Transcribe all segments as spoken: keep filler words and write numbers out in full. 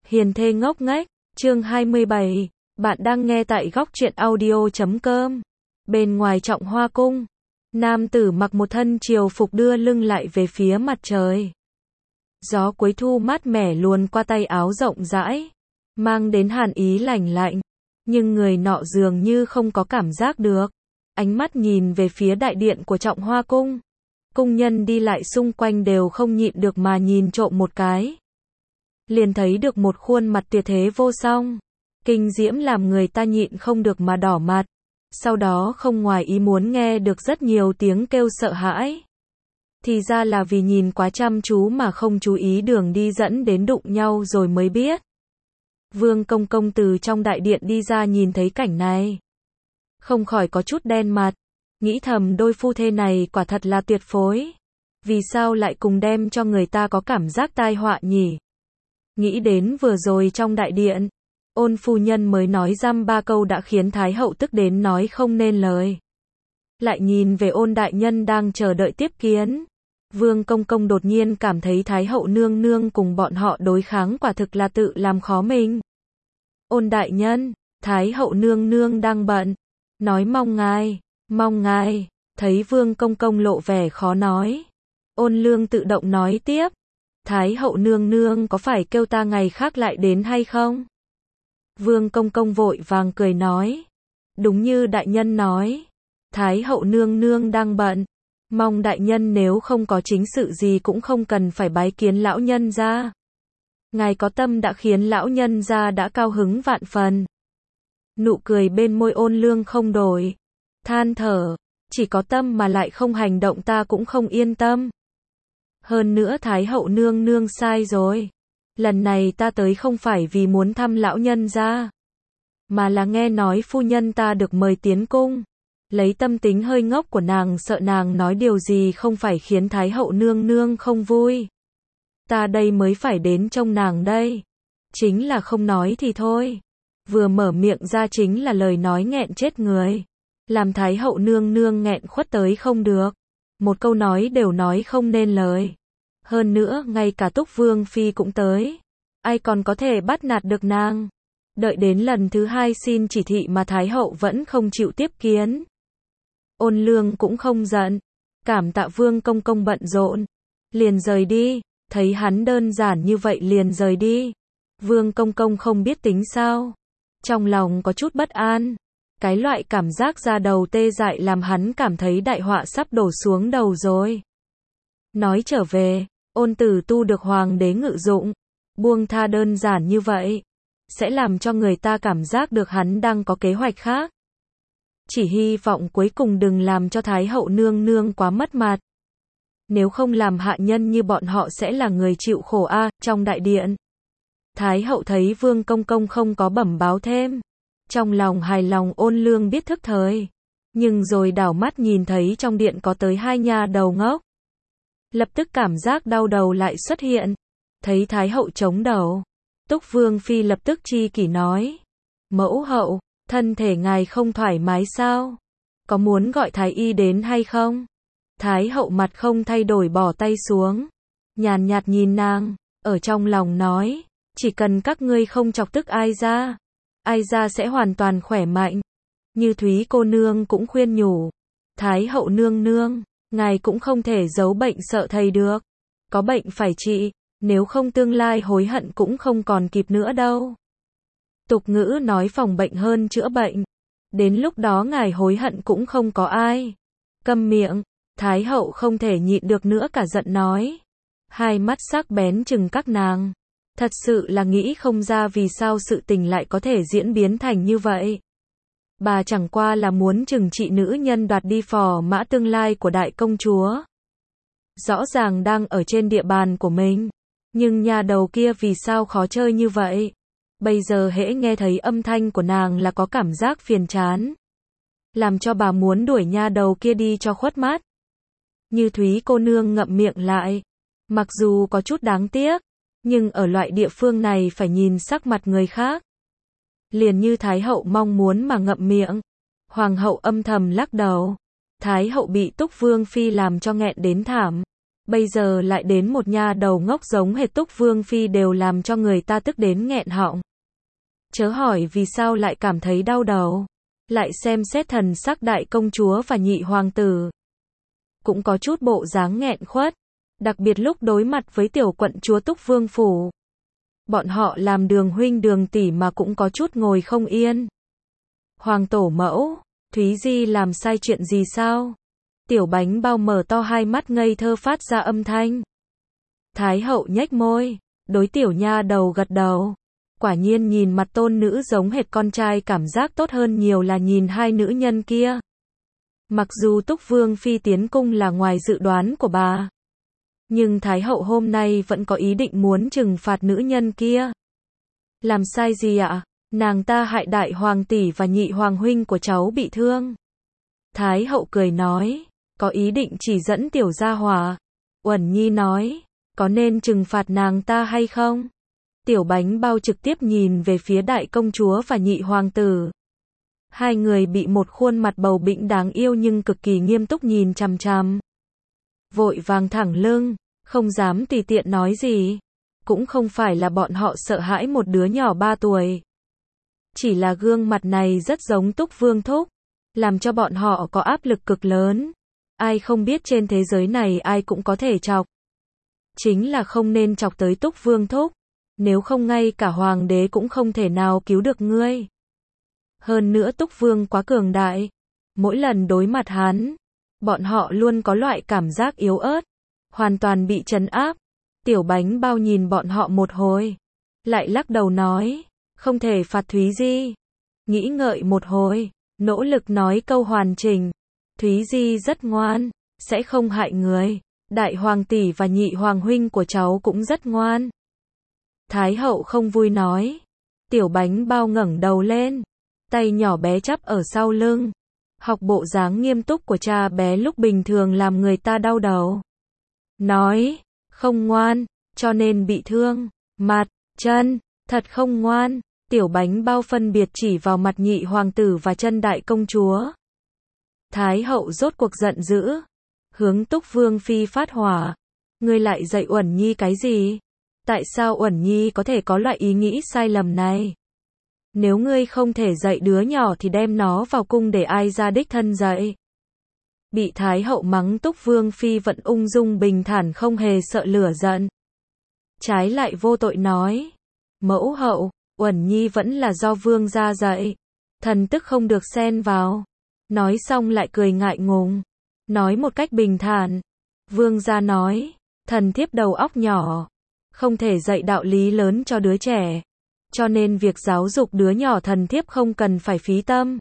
Hiền thê ngốc nghếch, chương hai mươi bảy, bạn đang nghe tại góc truyện audio chấm com. Bên ngoài Trọng Hoa cung, nam tử mặc một thân triều phục đưa lưng lại về phía mặt trời. Gió cuối thu mát mẻ luồn qua tay áo rộng rãi, mang đến hàn ý lành lạnh, nhưng người nọ dường như không có cảm giác được. Ánh mắt nhìn về phía đại điện của Trọng Hoa cung. Cung nhân đi lại xung quanh đều không nhịn được mà nhìn trộm một cái. Liền thấy được một khuôn mặt tuyệt thế vô song, kinh diễm làm người ta nhịn không được mà đỏ mặt. Sau đó không ngoài ý muốn nghe được rất nhiều tiếng kêu sợ hãi. Thì ra là vì nhìn quá chăm chú mà không chú ý đường đi dẫn đến đụng nhau rồi mới biết. Vương công công từ trong đại điện đi ra nhìn thấy cảnh này, không khỏi có chút đen mặt, nghĩ thầm đôi phu thê này quả thật là tuyệt phối. Vì sao lại cùng đem cho người ta có cảm giác tai họa nhỉ? Nghĩ đến vừa rồi trong đại điện, Ôn phu nhân mới nói dăm ba câu đã khiến Thái hậu tức đến nói không nên lời. Lại nhìn về Ôn đại nhân đang chờ đợi tiếp kiến. Vương công công đột nhiên cảm thấy Thái hậu nương nương cùng bọn họ đối kháng quả thực là tự làm khó mình. Ôn đại nhân, Thái hậu nương nương đang bận, nói mong ngài, mong ngài. Thấy Vương công công lộ vẻ khó nói, Ôn lương tự động nói tiếp. Thái hậu nương nương có phải kêu ta ngày khác lại đến hay không? Vương công công vội vàng cười nói, đúng như đại nhân nói, Thái hậu nương nương đang bận, mong đại nhân nếu không có chính sự gì cũng không cần phải bái kiến lão nhân gia. Ngài có tâm đã khiến lão nhân gia đã cao hứng vạn phần. Nụ cười bên môi Ôn lương không đổi, than thở, chỉ có tâm mà lại không hành động ta cũng không yên tâm. Hơn nữa Thái hậu nương nương sai rồi. Lần này ta tới không phải vì muốn thăm lão nhân gia, mà là nghe nói phu nhân ta được mời tiến cung. Lấy tâm tính hơi ngốc của nàng sợ nàng nói điều gì không phải khiến Thái hậu nương nương không vui. Ta đây mới phải đến trông nàng đây. Chính là không nói thì thôi. Vừa mở miệng ra chính là lời nói nghẹn chết người. Làm Thái hậu nương nương nghẹn khuất tới không được. Một câu nói đều nói không nên lời. Hơn nữa, ngay cả Túc Vương Phi cũng tới. Ai còn có thể bắt nạt được nàng. Đợi đến lần thứ hai xin chỉ thị mà Thái hậu vẫn không chịu tiếp kiến. Ôn lương cũng không giận. Cảm tạ Vương công công bận rộn. Liền rời đi. Thấy hắn đơn giản như vậy liền rời đi. Vương công công không biết tính sao. Trong lòng có chút bất an. Cái loại cảm giác da đầu tê dại làm hắn cảm thấy đại họa sắp đổ xuống đầu rồi. Nói trở về, Ôn tử tu được hoàng đế ngự dụng, buông tha đơn giản như vậy, sẽ làm cho người ta cảm giác được hắn đang có kế hoạch khác. Chỉ hy vọng cuối cùng đừng làm cho Thái hậu nương nương quá mất mặt. Nếu không làm hạ nhân như bọn họ sẽ là người chịu khổ a. À, trong đại điện, Thái hậu thấy Vương công công không có bẩm báo thêm, trong lòng hài lòng. Ôn lương biết thức thời, nhưng rồi đảo mắt nhìn thấy trong điện có tới hai nha đầu ngốc. Lập tức cảm giác đau đầu lại xuất hiện. Thấy Thái hậu chống đầu, Túc Vương Phi lập tức chi kỷ nói, mẫu hậu, thân thể ngài không thoải mái sao? Có muốn gọi Thái y đến hay không? Thái hậu mặt không thay đổi bỏ tay xuống, nhàn nhạt nhìn nàng, ở trong lòng nói, chỉ cần các ngươi không chọc tức ai ra, ai ra sẽ hoàn toàn khỏe mạnh. Như Thúy cô nương cũng khuyên nhủ, Thái hậu nương nương, ngài cũng không thể giấu bệnh sợ thầy được. Có bệnh phải trị, nếu không tương lai hối hận cũng không còn kịp nữa đâu. Tục ngữ nói phòng bệnh hơn chữa bệnh. Đến lúc đó ngài hối hận cũng không có ai. Câm miệng, Thái hậu không thể nhịn được nữa cả giận nói. Hai mắt sắc bén chừng các nàng. Thật sự là nghĩ không ra vì sao sự tình lại có thể diễn biến thành như vậy. Bà chẳng qua là muốn trừng trị nữ nhân đoạt đi phò mã tương lai của đại công chúa. Rõ ràng đang ở trên địa bàn của mình, nhưng nhà đầu kia vì sao khó chơi như vậy? Bây giờ hễ nghe thấy âm thanh của nàng là có cảm giác phiền chán, làm cho bà muốn đuổi nha đầu kia đi cho khuất mắt. Như Thúy cô nương ngậm miệng lại, mặc dù có chút đáng tiếc, nhưng ở loại địa phương này phải nhìn sắc mặt người khác. Liền như Thái hậu mong muốn mà ngậm miệng. Hoàng hậu âm thầm lắc đầu. Thái hậu bị Túc Vương Phi làm cho nghẹn đến thảm. bây giờ lại đến một nha đầu ngốc giống hệt Túc Vương Phi đều làm cho người ta tức đến nghẹn họng. Chớ hỏi vì sao lại cảm thấy đau đầu. Lại xem xét thần sắc đại công chúa và nhị hoàng tử. Cũng có chút bộ dáng nghẹn khuất. Đặc biệt lúc đối mặt với tiểu quận chúa Túc Vương Phủ. Bọn họ làm đường huynh đường tỷ mà cũng có chút ngồi không yên. Hoàng tổ mẫu, Thúy Di làm sai chuyện gì sao? Tiểu bánh bao mở to hai mắt ngây thơ phát ra âm thanh. Thái hậu nhếch môi, đối tiểu nha đầu gật đầu. Quả nhiên nhìn mặt tôn nữ giống hệt con trai cảm giác tốt hơn nhiều là nhìn hai nữ nhân kia. Mặc dù Túc Vương Phi tiến cung là ngoài dự đoán của bà. Nhưng Thái hậu hôm nay vẫn có ý định muốn trừng phạt nữ nhân kia. Làm sai gì ạ? Nàng ta hại đại hoàng tỷ và nhị hoàng huynh của cháu bị thương. Thái hậu cười nói, có ý định chỉ dẫn tiểu gia hỏa. Uẩn Nhi nói, có nên trừng phạt nàng ta hay không? Tiểu bánh bao trực tiếp nhìn về phía đại công chúa và nhị hoàng tử. Hai người bị một khuôn mặt bầu bĩnh đáng yêu nhưng cực kỳ nghiêm túc nhìn chằm chằm. Vội vàng thẳng lưng, không dám tùy tiện nói gì. Cũng không phải là bọn họ sợ hãi một đứa nhỏ ba tuổi. Chỉ là gương mặt này rất giống Túc Vương Thúc, làm cho bọn họ có áp lực cực lớn. Ai không biết trên thế giới này ai cũng có thể chọc. Chính là không nên chọc tới Túc Vương Thúc. Nếu không ngay cả hoàng đế cũng không thể nào cứu được ngươi. Hơn nữa Túc Vương quá cường đại. Mỗi lần đối mặt hắn, bọn họ luôn có loại cảm giác yếu ớt. Hoàn toàn bị trấn áp. Tiểu bánh bao nhìn bọn họ một hồi. Lại lắc đầu nói, không thể phạt Thúy Di. Nghĩ ngợi một hồi, nỗ lực nói câu hoàn chỉnh. Thúy Di rất ngoan, sẽ không hại người. Đại hoàng tỷ và nhị hoàng huynh của cháu cũng rất ngoan. Thái hậu không vui nói. Tiểu bánh bao ngẩng đầu lên. Tay nhỏ bé chắp ở sau lưng. Học bộ dáng nghiêm túc của cha bé lúc bình thường làm người ta đau đầu. Nói, không ngoan, cho nên bị thương. Mặt, chân, thật không ngoan. Tiểu bánh bao phân biệt chỉ vào mặt nhị hoàng tử và chân đại công chúa. Thái hậu rốt cuộc giận dữ. Hướng Túc Vương Phi phát hỏa. Ngươi lại dạy Uẩn Nhi cái gì? Tại sao Uẩn Nhi có thể có loại ý nghĩ sai lầm này? Nếu ngươi không thể dạy đứa nhỏ thì đem nó vào cung để ai ra đích thân dạy. Bị Thái hậu mắng Túc Vương Phi vẫn ung dung bình thản không hề sợ lửa giận. Trái lại vô tội nói. Mẫu hậu, Uẩn Nhi vẫn là do vương gia dạy. Thần tức không được xen vào. Nói xong lại cười ngại ngùng. Nói một cách bình thản. Vương gia nói, thần thiếp đầu óc nhỏ. Không thể dạy đạo lý lớn cho đứa trẻ. Cho nên việc giáo dục đứa nhỏ thần thiếp không cần phải phí tâm.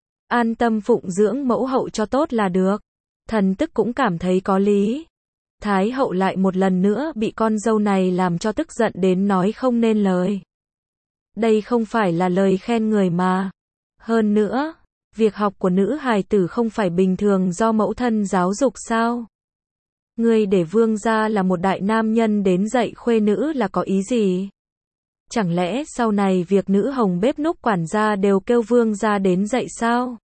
An tâm phụng dưỡng mẫu hậu cho tốt là được. Thần tức cũng cảm thấy có lý. Thái hậu lại một lần nữa bị con dâu này làm cho tức giận đến nói không nên lời. Đây không phải là lời khen người mà. Hơn nữa, việc học của nữ hài tử không phải bình thường do mẫu thân giáo dục sao? Ngươi để vương gia là một đại nam nhân đến dạy khuê nữ là có ý gì? Chẳng lẽ sau này việc nữ hồng bếp núc quản gia đều kêu vương gia đến dạy sao?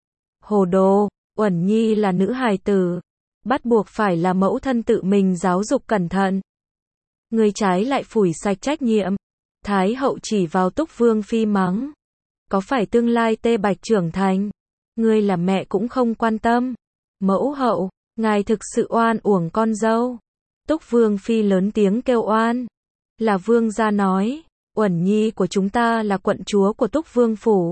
Hồ đồ, Uẩn Nhi là nữ hài tử. Bắt buộc phải là mẫu thân tự mình giáo dục cẩn thận. Ngươi trái lại phủi sạch trách nhiệm. Thái hậu chỉ vào Túc Vương Phi mắng. Có phải tương lai Tê Bạch trưởng thành? Ngươi là mẹ cũng không quan tâm. Mẫu hậu, ngài thực sự oan uổng con dâu. Túc Vương Phi lớn tiếng kêu oan. Là vương gia nói, Uẩn Nhi của chúng ta là quận chúa của Túc Vương Phủ.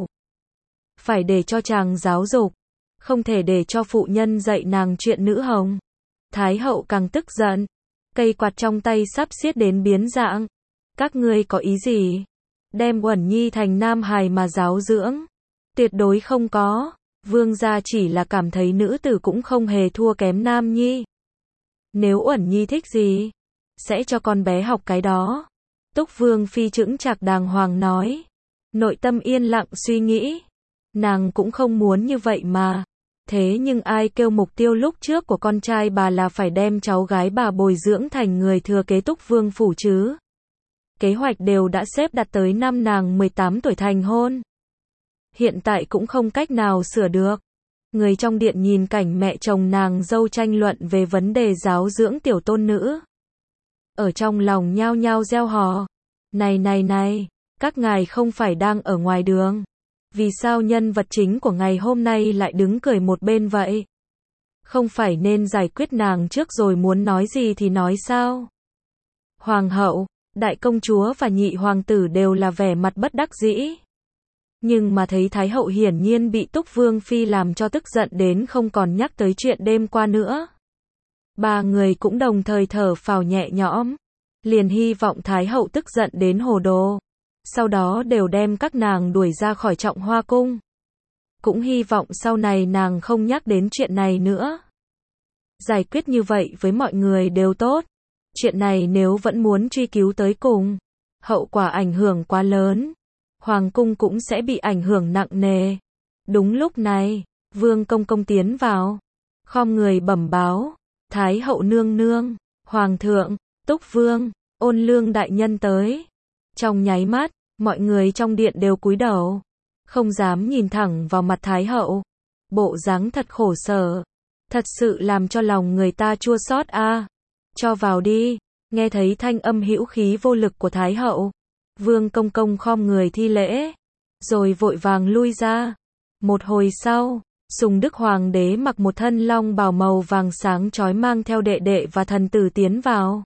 Phải để cho chàng giáo dục. Không thể để cho phụ nhân dạy nàng chuyện nữ hồng. Thái hậu càng tức giận. Cây quạt trong tay sắp xiết đến biến dạng. Các ngươi có ý gì? Đem Uẩn Nhi thành nam hài mà giáo dưỡng? Tuyệt đối không có. Vương gia chỉ là cảm thấy nữ tử cũng không hề thua kém nam nhi. Nếu Uẩn Nhi thích gì, sẽ cho con bé học cái đó. Túc Vương Phi chững chạc đàng hoàng nói. Nội tâm yên lặng suy nghĩ. Nàng cũng không muốn như vậy mà. Thế nhưng ai kêu mục tiêu lúc trước của con trai bà là phải đem cháu gái bà bồi dưỡng thành người thừa kế Túc Vương Phủ chứ? Kế hoạch đều đã xếp đặt tới năm nàng mười tám tuổi thành hôn. Hiện tại cũng không cách nào sửa được. Người trong điện nhìn cảnh mẹ chồng nàng dâu tranh luận về vấn đề giáo dưỡng tiểu tôn nữ. Ở trong lòng nhao nhao reo hò. Này này này, các ngài không phải đang ở ngoài đường. Vì sao nhân vật chính của ngày hôm nay lại đứng cười một bên vậy? Không phải nên giải quyết nàng trước rồi muốn nói gì thì nói sao? Hoàng hậu, đại công chúa và nhị hoàng tử đều là vẻ mặt bất đắc dĩ. Nhưng mà thấy Thái hậu hiển nhiên bị Túc Vương Phi làm cho tức giận đến không còn nhắc tới chuyện đêm qua nữa. Ba người cũng đồng thời thở phào nhẹ nhõm. Liền hy vọng Thái hậu tức giận đến hồ đồ. Sau đó đều đem các nàng đuổi ra khỏi Trọng Hoa Cung. Cũng hy vọng sau này nàng không nhắc đến chuyện này nữa. Giải quyết như vậy với mọi người đều tốt. Chuyện này nếu vẫn muốn truy cứu tới cùng, hậu quả ảnh hưởng quá lớn. Hoàng cung cũng sẽ bị ảnh hưởng nặng nề. Đúng lúc này, Vương Công Công tiến vào. Khom người bẩm báo. Thái hậu nương nương, Hoàng thượng, Túc Vương, Ôn Lương đại nhân tới. Trong nháy mắt, mọi người trong điện đều cúi đầu. Không dám nhìn thẳng vào mặt Thái hậu. Bộ dáng thật khổ sở. Thật sự làm cho lòng người ta chua xót a. À. Cho vào đi. Nghe thấy thanh âm hữu khí vô lực của Thái hậu. Vương Công Công khom người thi lễ. Rồi vội vàng lui ra. Một hồi sau, Sùng Đức Hoàng đế mặc một thân long bào màu vàng sáng chói mang theo đệ đệ và thần tử tiến vào.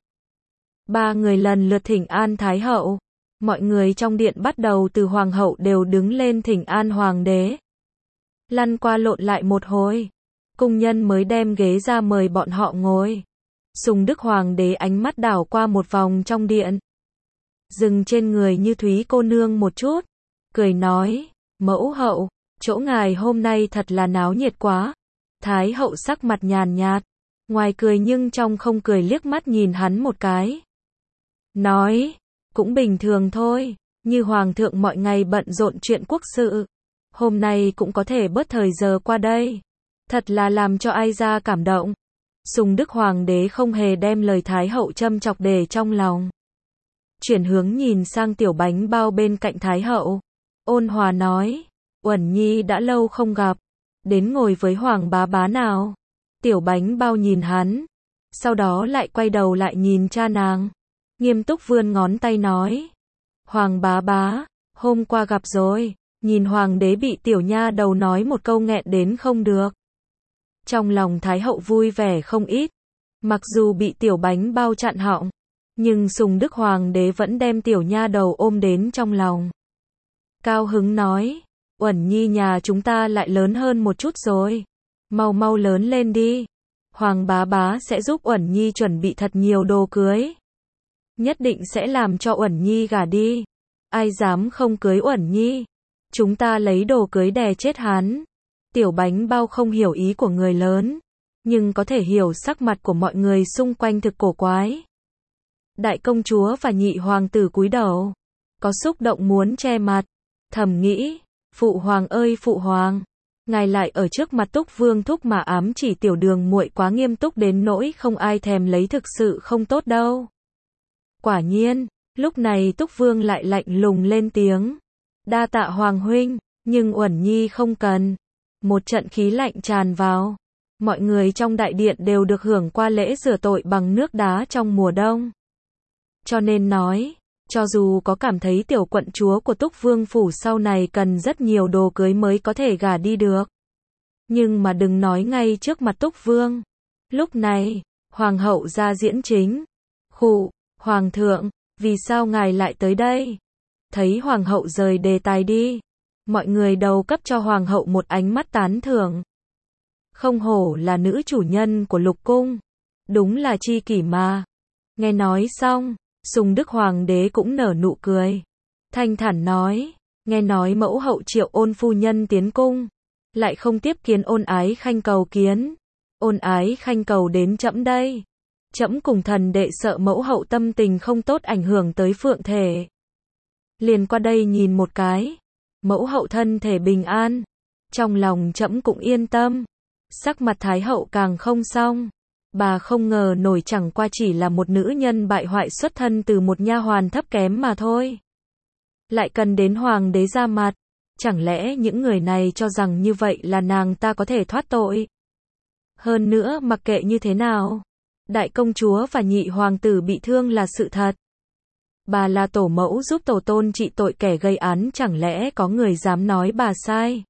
Ba người lần lượt thỉnh an Thái hậu. Mọi người trong điện bắt đầu từ hoàng hậu đều đứng lên thỉnh an hoàng đế. Lăn qua lộn lại một hồi. Cung nhân mới đem ghế ra mời bọn họ ngồi. Sùng Đức Hoàng đế ánh mắt đảo qua một vòng trong điện. Dừng trên người Như Thúy cô nương một chút. Cười nói, mẫu hậu, chỗ ngài hôm nay thật là náo nhiệt quá. Thái hậu sắc mặt nhàn nhạt. Ngoài cười nhưng trong không cười liếc mắt nhìn hắn một cái. Nói, cũng bình thường thôi. Như hoàng thượng mọi ngày bận rộn chuyện quốc sự. Hôm nay cũng có thể bớt thời giờ qua đây. Thật là làm cho ai ra cảm động. Sùng Đức Hoàng đế không hề đem lời Thái hậu châm chọc để trong lòng. Chuyển hướng nhìn sang tiểu bánh bao bên cạnh Thái hậu. Ôn hòa nói, Uẩn Nhi đã lâu không gặp. Đến ngồi với Hoàng bá bá nào. Tiểu bánh bao nhìn hắn. Sau đó lại quay đầu lại nhìn cha nàng. Nghiêm túc vươn ngón tay nói. Hoàng bá bá, hôm qua gặp rồi. Nhìn hoàng đế bị tiểu nha đầu nói một câu nghẹn đến không được. Trong lòng Thái hậu vui vẻ không ít. Mặc dù bị tiểu bánh bao chặn họng. Nhưng Sùng Đức Hoàng đế vẫn đem tiểu nha đầu ôm đến trong lòng. Cao hứng nói. Uẩn Nhi nhà chúng ta lại lớn hơn một chút rồi. Mau mau lớn lên đi. Hoàng bá bá sẽ giúp Uẩn Nhi chuẩn bị thật nhiều đồ cưới. Nhất định sẽ làm cho Uẩn Nhi gả đi. Ai dám không cưới Uẩn Nhi. Chúng ta lấy đồ cưới đè chết hắn. Tiểu bánh bao không hiểu ý của người lớn. Nhưng có thể hiểu sắc mặt của mọi người xung quanh thực cổ quái. Đại công chúa và nhị hoàng tử cúi đầu. Có xúc động muốn che mặt. Thầm nghĩ. Phụ hoàng ơi phụ hoàng. Ngài lại ở trước mặt Túc Vương thúc mà ám chỉ tiểu đường muội quá nghiêm túc đến nỗi không ai thèm lấy, thực sự không tốt đâu. Quả nhiên. Lúc này Túc Vương lại lạnh lùng lên tiếng. Đa tạ hoàng huynh. Nhưng Uẩn Nhi không cần. Một trận khí lạnh tràn vào. Mọi người trong đại điện đều được hưởng qua lễ rửa tội bằng nước đá trong mùa đông. Cho nên nói, cho dù có cảm thấy tiểu quận chúa của Túc Vương phủ sau này cần rất nhiều đồ cưới mới có thể gả đi được. Nhưng mà đừng nói ngay trước mặt Túc Vương. Lúc này, hoàng hậu ra diễn chính. Khụ, hoàng thượng, vì sao ngài lại tới đây? Thấy hoàng hậu rời đề tài đi. Mọi người đầu cấp cho hoàng hậu một ánh mắt tán thưởng. Không hổ là nữ chủ nhân của lục cung. Đúng là chi kỷ mà. Nghe nói xong, Sùng Đức Hoàng đế cũng nở nụ cười. Thanh thản nói, nghe nói mẫu hậu triệu Ôn phu nhân tiến cung. Lại không tiếp kiến Ôn ái khanh cầu kiến. Ôn ái khanh cầu đến trẫm đây. Trẫm cùng thần đệ sợ mẫu hậu tâm tình không tốt ảnh hưởng tới phượng thể. Liền qua đây nhìn một cái. Mẫu hậu thân thể bình an. Trong lòng trẫm cũng yên tâm. Sắc mặt Thái hậu càng không xong. Bà không ngờ nổi chẳng qua chỉ là một nữ nhân bại hoại xuất thân từ một nha hoàn thấp kém mà thôi. Lại cần đến hoàng đế ra mặt. Chẳng lẽ những người này cho rằng như vậy là nàng ta có thể thoát tội? Hơn nữa mặc kệ như thế nào, đại công chúa và nhị hoàng tử bị thương là sự thật. Bà là tổ mẫu giúp tổ tôn trị tội kẻ gây án, chẳng lẽ có người dám nói bà sai?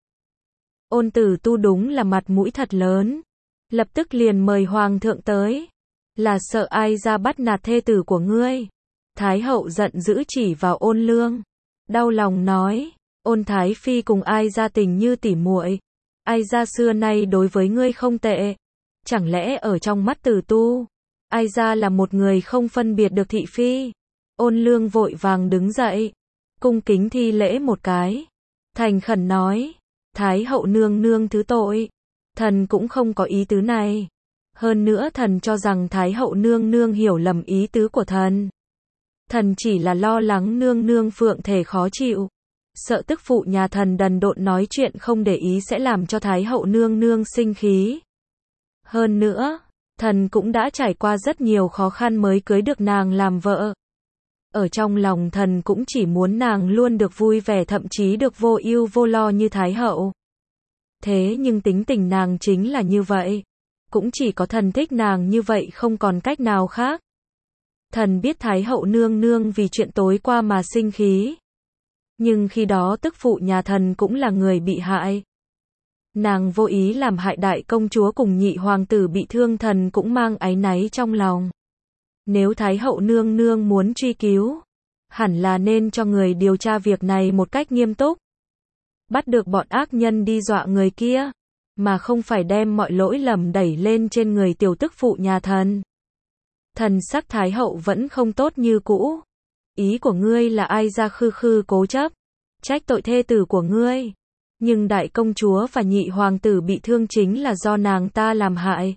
Ôn Tử Tu đúng là mặt mũi thật lớn. Lập tức liền mời hoàng thượng tới. Là sợ ai ra bắt nạt thê tử của ngươi? Thái hậu giận dữ chỉ vào Ôn Lương. Đau lòng nói, Ôn Thái Phi cùng ai ra tình như tỉ muội. Ai ra xưa nay đối với ngươi không tệ. Chẳng lẽ ở trong mắt Tử Tu, ai ra là một người không phân biệt được thị phi? Ôn Lương vội vàng đứng dậy, cung kính thi lễ một cái, thành khẩn nói, Thái hậu nương nương thứ tội, thần cũng không có ý tứ này. Hơn nữa thần cho rằng Thái hậu nương nương hiểu lầm ý tứ của thần. Thần chỉ là lo lắng nương nương phượng thể khó chịu, sợ tức phụ nhà thần đần độn nói chuyện không để ý sẽ làm cho Thái hậu nương nương sinh khí. Hơn nữa, thần cũng đã trải qua rất nhiều khó khăn mới cưới được nàng làm vợ. Ở trong lòng thần cũng chỉ muốn nàng luôn được vui vẻ, thậm chí được vô ưu vô lo như Thái hậu. Thế nhưng tính tình nàng chính là như vậy. Cũng chỉ có thần thích nàng như vậy, không còn cách nào khác. Thần biết Thái hậu nương nương vì chuyện tối qua mà sinh khí. Nhưng khi đó tức phụ nhà thần cũng là người bị hại. Nàng vô ý làm hại đại công chúa cùng nhị hoàng tử bị thương, thần cũng mang áy náy trong lòng. Nếu Thái hậu nương nương muốn truy cứu, hẳn là nên cho người điều tra việc này một cách nghiêm túc. Bắt được bọn ác nhân đi dọa người kia, mà không phải đem mọi lỗi lầm đẩy lên trên người tiểu tức phụ nhà thần. Thần sắc Thái hậu vẫn không tốt như cũ. Ý của ngươi là ai ra khư khư cố chấp, trách tội thê tử của ngươi. Nhưng đại công chúa và nhị hoàng tử bị thương chính là do nàng ta làm hại.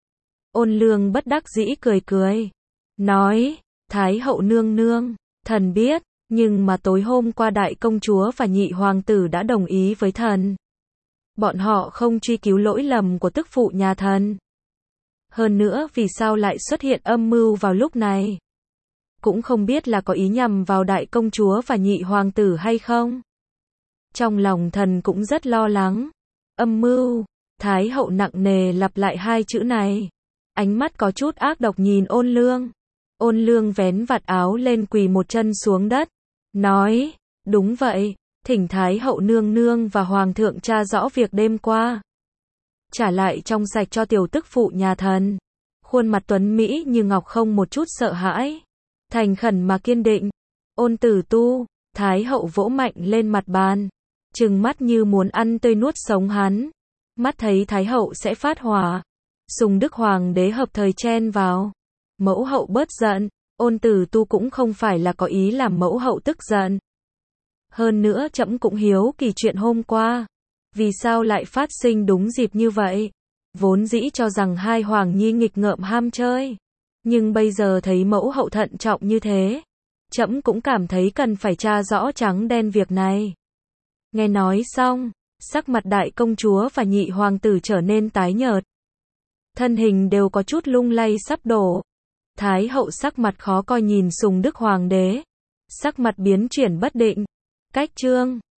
Ôn Lương bất đắc dĩ cười cười, nói, Thái hậu nương nương, thần biết, nhưng mà tối hôm qua đại công chúa và nhị hoàng tử đã đồng ý với thần. Bọn họ không truy cứu lỗi lầm của tức phụ nhà thần. Hơn nữa vì sao lại xuất hiện âm mưu vào lúc này? Cũng không biết là có ý nhằm vào đại công chúa và nhị hoàng tử hay không? Trong lòng thần cũng rất lo lắng. Âm mưu, Thái hậu nặng nề lặp lại hai chữ này. Ánh mắt có chút ác độc nhìn Ôn Lương. Ôn Lương vén vạt áo lên quỳ một chân xuống đất. Nói, đúng vậy, thỉnh Thái hậu nương nương và hoàng thượng tra rõ việc đêm qua. Trả lại trong sạch cho tiểu tức phụ nhà thần. Khuôn mặt tuấn Mỹ như ngọc, không một chút sợ hãi. Thành khẩn mà kiên định. Ôn Tử Tu, Thái hậu vỗ mạnh lên mặt bàn. Trừng mắt như muốn ăn tươi nuốt sống hắn. Mắt thấy Thái hậu sẽ phát hỏa. Sùng Đức Hoàng đế hợp thời chen vào. Mẫu hậu bớt giận. Ôn Tử Tu cũng không phải là có ý làm mẫu hậu tức giận. Hơn nữa trẫm cũng hiếu kỳ chuyện hôm qua. Vì sao lại phát sinh đúng dịp như vậy? Vốn dĩ cho rằng hai hoàng nhi nghịch ngợm ham chơi. Nhưng bây giờ thấy mẫu hậu thận trọng như thế. Trẫm cũng cảm thấy cần phải tra rõ trắng đen việc này. Nghe nói xong, sắc mặt đại công chúa và nhị hoàng tử trở nên tái nhợt. Thân hình đều có chút lung lay sắp đổ. Thái hậu sắc mặt khó coi nhìn Sùng Đức Hoàng đế. Sắc mặt biến chuyển bất định. Cách chương